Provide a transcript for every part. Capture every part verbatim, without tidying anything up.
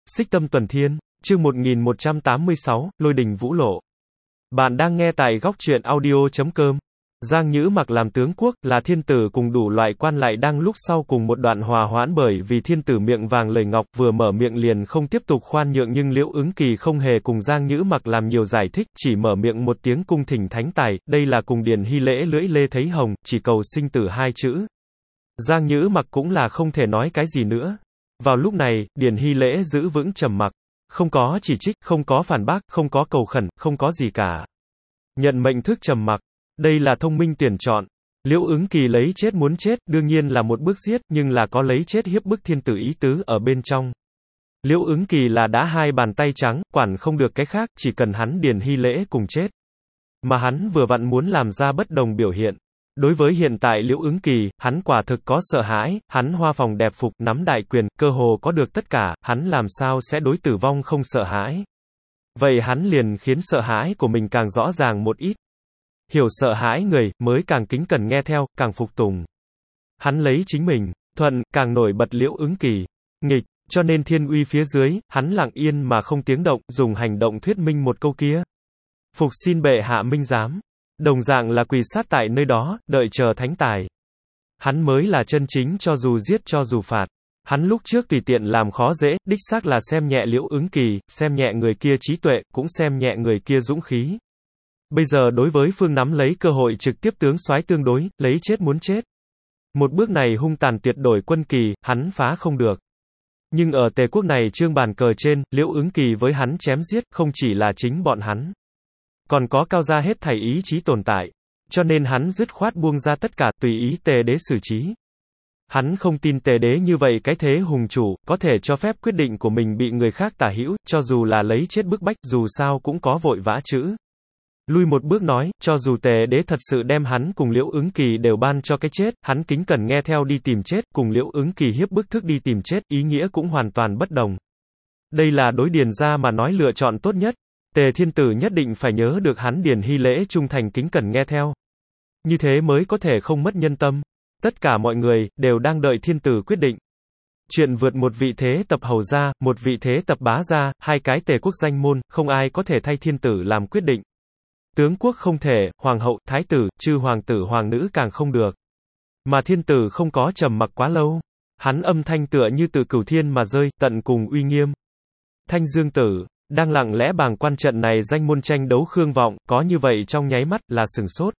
Xích Tâm Tuần Thiên, chương một nghìn một trăm tám mươi sáu, Lôi Đình Vũ Lộ. Bạn đang nghe tại góc truyện audio chấm com. Giang Nhữ Mặc làm tướng quốc, là thiên tử cùng đủ loại quan lại đang lúc sau cùng một đoạn hòa hoãn bởi vì thiên tử miệng vàng lời ngọc vừa mở miệng liền không tiếp tục khoan nhượng nhưng Liễu Ứng Kỳ không hề cùng Giang Nhữ Mặc làm nhiều giải thích, chỉ mở miệng một tiếng cung thỉnh thánh tài, đây là cùng Điền Hy lễ lưỡi lê thấy hồng, chỉ cầu sinh tử hai chữ. Giang Nhữ Mặc cũng là không thể nói cái gì nữa. Vào lúc này, Điền Hy lễ giữ vững trầm mặc. Không có chỉ trích, không có phản bác, không có cầu khẩn, không có gì cả. Nhận mệnh thức trầm mặc. Đây là thông minh tuyển chọn. Liễu Ứng Kỳ lấy chết muốn chết, đương nhiên là một bước giết, nhưng là có lấy chết hiếp bức thiên tử ý tứ ở bên trong. Liễu Ứng Kỳ là đã hai bàn tay trắng, quản không được cái khác, chỉ cần hắn Điền Hy lễ cùng chết. Mà hắn vừa vặn muốn làm ra bất đồng biểu hiện. Đối với hiện tại Liễu Ứng Kỳ, hắn quả thực có sợ hãi, hắn hoa phòng đẹp phục, nắm đại quyền, cơ hồ có được tất cả, hắn làm sao sẽ đối tử vong không sợ hãi. Vậy hắn liền khiến sợ hãi của mình càng rõ ràng một ít. Hiểu sợ hãi người, mới càng kính cẩn nghe theo, càng phục tùng. Hắn lấy chính mình, thuận, càng nổi bật Liễu Ứng Kỳ. Nghịch, cho nên thiên uy phía dưới, hắn lặng yên mà không tiếng động, dùng hành động thuyết minh một câu kia. Phục xin bệ hạ minh giám. Đồng dạng là quỳ sát tại nơi đó, đợi chờ thánh tài. Hắn mới là chân chính cho dù giết cho dù phạt. Hắn lúc trước tùy tiện làm khó dễ, đích xác là xem nhẹ Liễu Ứng Kỳ, xem nhẹ người kia trí tuệ, cũng xem nhẹ người kia dũng khí. Bây giờ đối với phương nắm lấy cơ hội trực tiếp tướng soái tương đối, lấy chết muốn chết. Một bước này hung tàn tuyệt đổi quân kỳ, hắn phá không được. Nhưng ở Tề quốc này trương bàn cờ trên, Liễu Ứng Kỳ với hắn chém giết, không chỉ là chính bọn hắn. Còn có cao ra hết thảy ý chí tồn tại. Cho nên hắn dứt khoát buông ra tất cả, tùy ý Tề đế xử trí. Hắn không tin Tề đế như vậy cái thế hùng chủ, có thể cho phép quyết định của mình bị người khác tả hữu, cho dù là lấy chết bức bách, dù sao cũng có vội vã chữ. Lui một bước nói, cho dù Tề đế thật sự đem hắn cùng Liễu Ứng Kỳ đều ban cho cái chết, hắn kính cẩn nghe theo đi tìm chết, cùng Liễu Ứng Kỳ hiếp bức thức đi tìm chết, ý nghĩa cũng hoàn toàn bất đồng. Đây là đối Điền gia mà nói lựa chọn tốt nhất. Tề thiên tử nhất định phải nhớ được hắn Điền Hy lễ trung thành kính cẩn nghe theo. Như thế mới có thể không mất nhân tâm. Tất cả mọi người, đều đang đợi thiên tử quyết định. Chuyện vượt một vị thế tập hầu gia, một vị thế tập bá gia, hai cái Tề quốc danh môn, không ai có thể thay thiên tử làm quyết định. Tướng quốc không thể, hoàng hậu, thái tử, chư hoàng tử hoàng nữ càng không được. Mà thiên tử không có trầm mặc quá lâu. Hắn âm thanh tựa như từ cửu thiên mà rơi, tận cùng uy nghiêm. Thanh Dương tử, đang lặng lẽ bàng quan trận này danh môn tranh đấu Khương Vọng, có như vậy trong nháy mắt, là sửng sốt.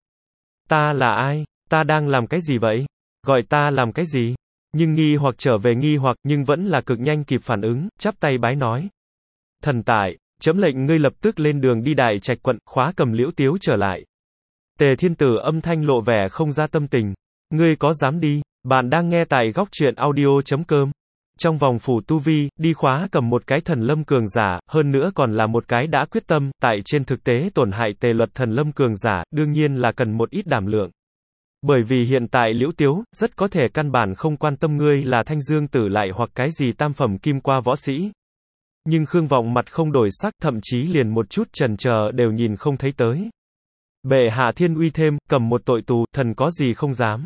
Ta là ai? Ta đang làm cái gì vậy? Gọi ta làm cái gì? Nhưng nghi hoặc trở về nghi hoặc, nhưng vẫn là cực nhanh kịp phản ứng, chắp tay bái nói. Thần tại, chấm lệnh ngươi lập tức lên đường đi Đại Trạch quận, khóa cầm Liễu Tiếu trở lại. Tề thiên tử âm thanh lộ vẻ không ra tâm tình. Ngươi có dám đi? Bạn đang nghe tại góc truyện audio chấm com. Trong vòng phủ tu vi, đi khóa cầm một cái thần lâm cường giả, hơn nữa còn là một cái đã quyết tâm, tại trên thực tế tổn hại Tề luật thần lâm cường giả, đương nhiên là cần một ít đảm lượng. Bởi vì hiện tại Liễu Tiếu, rất có thể căn bản không quan tâm ngươi là Thanh Dương tử lại hoặc cái gì tam phẩm kim qua võ sĩ. Nhưng Khương Vọng mặt không đổi sắc, thậm chí liền một chút chần chờ đều nhìn không thấy tới. Bệ hạ thiên uy thêm, cầm một tội tù, thần có gì không dám.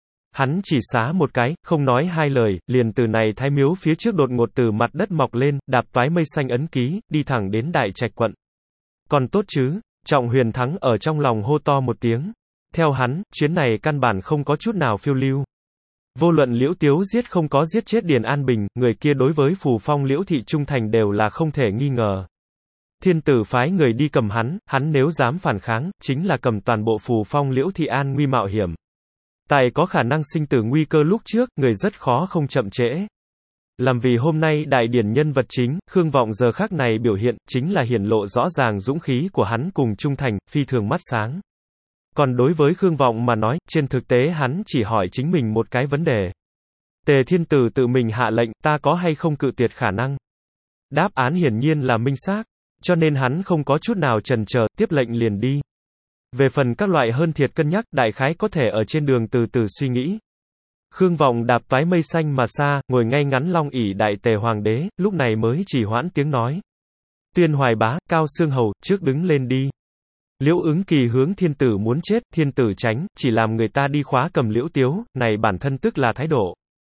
Hắn chỉ xá một cái, không nói hai lời, liền từ này Thái miếu phía trước đột ngột từ mặt đất mọc lên, đạp toái mây xanh ấn ký, đi thẳng đến Đại Trạch quận. Còn tốt chứ, Trọng Huyền Thắng ở trong lòng hô to một tiếng. Theo hắn, chuyến này căn bản không có chút nào phiêu lưu. Vô luận Liễu Tiếu giết không có giết chết Điền An Bình, người kia đối với Phù Phong Liễu thị trung thành đều là không thể nghi ngờ. Thiên tử phái người đi cầm hắn, hắn nếu dám phản kháng, chính là cầm toàn bộ Phù Phong Liễu thị an nguy mạo hiểm. Tại có khả năng sinh tử nguy cơ lúc trước, người rất khó không chậm trễ. Làm vì hôm nay đại điển nhân vật chính, Khương Vọng giờ khắc này biểu hiện, chính là hiển lộ rõ ràng dũng khí của hắn cùng trung thành, phi thường mắt sáng. Còn đối với Khương Vọng mà nói, trên thực tế hắn chỉ hỏi chính mình một cái vấn đề. Tề thiên tử tự mình hạ lệnh, ta có hay không cự tuyệt khả năng? Đáp án hiển nhiên là minh xác, cho nên hắn không có chút nào chần chờ, tiếp lệnh liền đi. Về phần các loại hơn thiệt cân nhắc, đại khái có thể ở trên đường từ từ suy nghĩ. Khương Vọng đạp toái mây xanh mà xa, ngồi ngay ngắn long ỷ đại Tề hoàng đế, lúc này mới chỉ hoãn tiếng nói. Tuyên Hoài bá, Cao Xương hầu, trước đứng lên đi. Liễu Ứng Kỳ hướng thiên tử muốn chết, thiên tử tránh, chỉ làm người ta đi khóa cầm Liễu Tiếu, này bản thân tức là thái độ.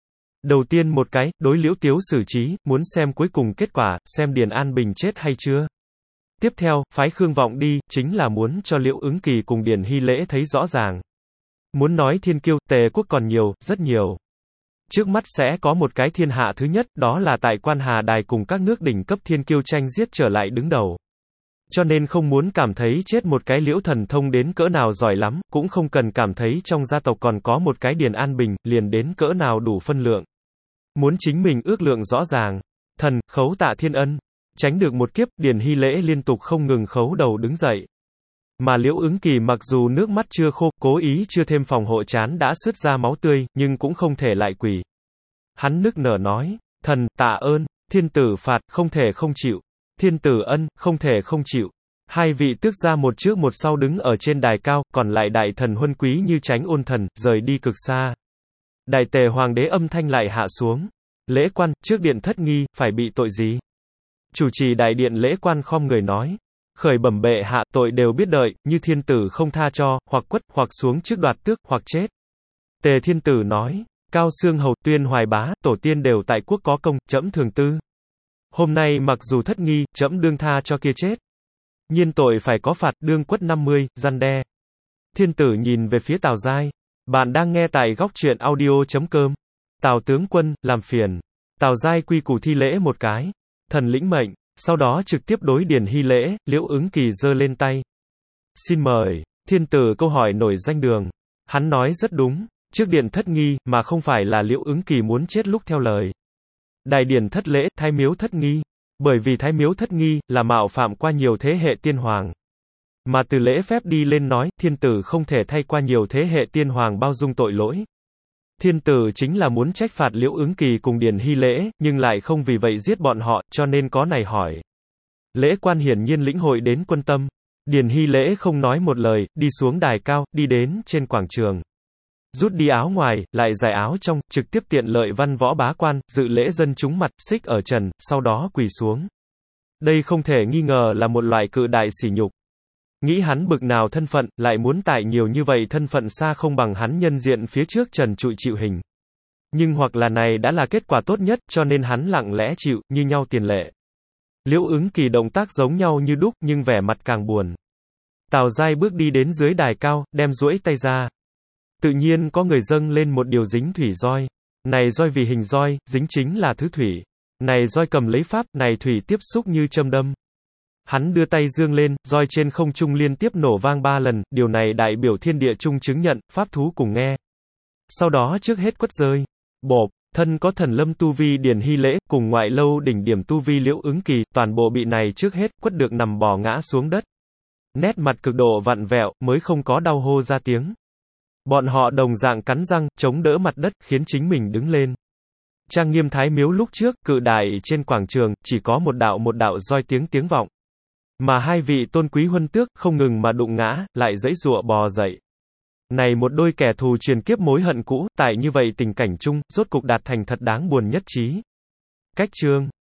Đầu tiên một cái, đối Liễu Tiếu xử trí, muốn xem cuối cùng kết quả, xem Điền An Bình chết hay chưa. Tiếp theo, phái Khương Vọng đi, chính là muốn cho Liễu Ứng Kỳ cùng Điền Hy Lễ thấy rõ ràng. Muốn nói thiên kiêu, Tề quốc còn nhiều, rất nhiều. Trước mắt sẽ có một cái thiên hạ thứ nhất, đó là tại Quan Hà Đài cùng các nước đỉnh cấp thiên kiêu tranh giết trở lại đứng đầu. Cho nên không muốn cảm thấy chết một cái Liễu Thần Thông đến cỡ nào giỏi lắm, cũng không cần cảm thấy trong gia tộc còn có một cái Điền An Bình, liền đến cỡ nào đủ phân lượng. Muốn chính mình ước lượng rõ ràng. Thần, khấu tạ thiên ân. Tránh được một kiếp, Điền Hy Lễ liên tục không ngừng khấu đầu đứng dậy. Mà Liễu Ứng Kỳ mặc dù nước mắt chưa khô, cố ý chưa thêm phòng hộ trán đã sứt ra máu tươi, nhưng cũng không thể lại quỳ. Hắn nức nở nói, thần, tạ ơn, thiên tử phạt, không thể không chịu. Thiên tử ân, không thể không chịu. Hai vị tước gia một trước một sau đứng ở trên đài cao, còn lại đại thần huân quý như tránh ôn thần, rời đi cực xa. Đại tề hoàng đế âm thanh lại hạ xuống. Lễ quan, trước điện thất nghi, phải bị tội gì? Chủ trì đại điện lễ quan khom người nói. Khởi bẩm bệ hạ, tội đều biết đợi, như thiên tử không tha cho, hoặc quất, hoặc xuống trước đoạt tước, hoặc chết. Tề thiên tử nói. Cao Xương Hầu, Tuyên Hoài Bá, tổ tiên đều tại quốc có công, trẫm thường tư. Hôm nay mặc dù thất nghi, trẫm đương tha cho kia chết. Nhiên tội phải có phạt, đương quất năm mươi, răn đe. Thiên tử nhìn về phía Tào Giai. Bạn đang nghe tại góc truyện audio chấm com. Tào tướng quân, làm phiền. Tào Giai quy củ thi lễ một cái. Thần lĩnh mệnh, sau đó trực tiếp đối Điền Hy Lễ, Liễu Ứng Kỳ giơ lên tay. Xin mời. Thiên tử câu hỏi nổi danh đường. Hắn nói rất đúng, trước điện thất nghi, mà không phải là Liễu Ứng Kỳ muốn chết lúc theo lời. Đại điển thất lễ, thái miếu thất nghi. Bởi vì thái miếu thất nghi, là mạo phạm qua nhiều thế hệ tiên hoàng. Mà từ lễ phép đi lên nói, thiên tử không thể thay qua nhiều thế hệ tiên hoàng bao dung tội lỗi. Thiên tử chính là muốn trách phạt Liễu Ứng Kỳ cùng Điền Hy Lễ, nhưng lại không vì vậy giết bọn họ, cho nên có này hỏi. Lễ quan hiển nhiên lĩnh hội đến quân tâm. Điền Hy Lễ không nói một lời, đi xuống đài cao, đi đến trên quảng trường. Rút đi áo ngoài, lại giải áo trong, trực tiếp tiện lợi văn võ bá quan, dự lễ dân chúng mặt, xích ở trần, sau đó quỳ xuống. Đây không thể nghi ngờ là một loại cự đại sỉ nhục. Nghĩ hắn bực nào thân phận, lại muốn tại nhiều như vậy thân phận xa không bằng hắn nhân diện phía trước trần trụi chịu hình. Nhưng hoặc là này đã là kết quả tốt nhất, cho nên hắn lặng lẽ chịu, như nhau tiền lệ. Liễu Ứng Kỳ động tác giống nhau như đúc, nhưng vẻ mặt càng buồn. Tào Giai bước đi đến dưới đài cao, đem duỗi tay ra. Tự nhiên có người dâng lên một điều dính thủy roi. Này roi vì hình roi, dính chính là thứ thủy. Này roi cầm lấy pháp, này thủy tiếp xúc như châm đâm. Hắn đưa tay dương lên, roi trên không trung liên tiếp nổ vang ba lần, điều này đại biểu thiên địa trung chứng nhận, pháp thú cùng nghe. Sau đó trước hết quất rơi. Bộp, thân có thần lâm tu vi Điền Hy Lễ, cùng ngoại lâu đỉnh điểm tu vi Liễu Ứng Kỳ, toàn bộ bị này trước hết quất được nằm bò ngã xuống đất. Nét mặt cực độ vặn vẹo, mới không có đau hô ra tiếng. Bọn họ đồng dạng cắn răng, chống đỡ mặt đất, khiến chính mình đứng lên. Trang nghiêm thái miếu lúc trước, cự đại trên quảng trường, chỉ có một đạo một đạo roi tiếng tiếng vọng. Mà hai vị tôn quý huân tước, không ngừng mà đụng ngã, lại giãy giụa bò dậy. Này một đôi kẻ thù truyền kiếp mối hận cũ, tại như vậy tình cảnh chung, rốt cục đạt thành thật đáng buồn nhất trí. Cách chương.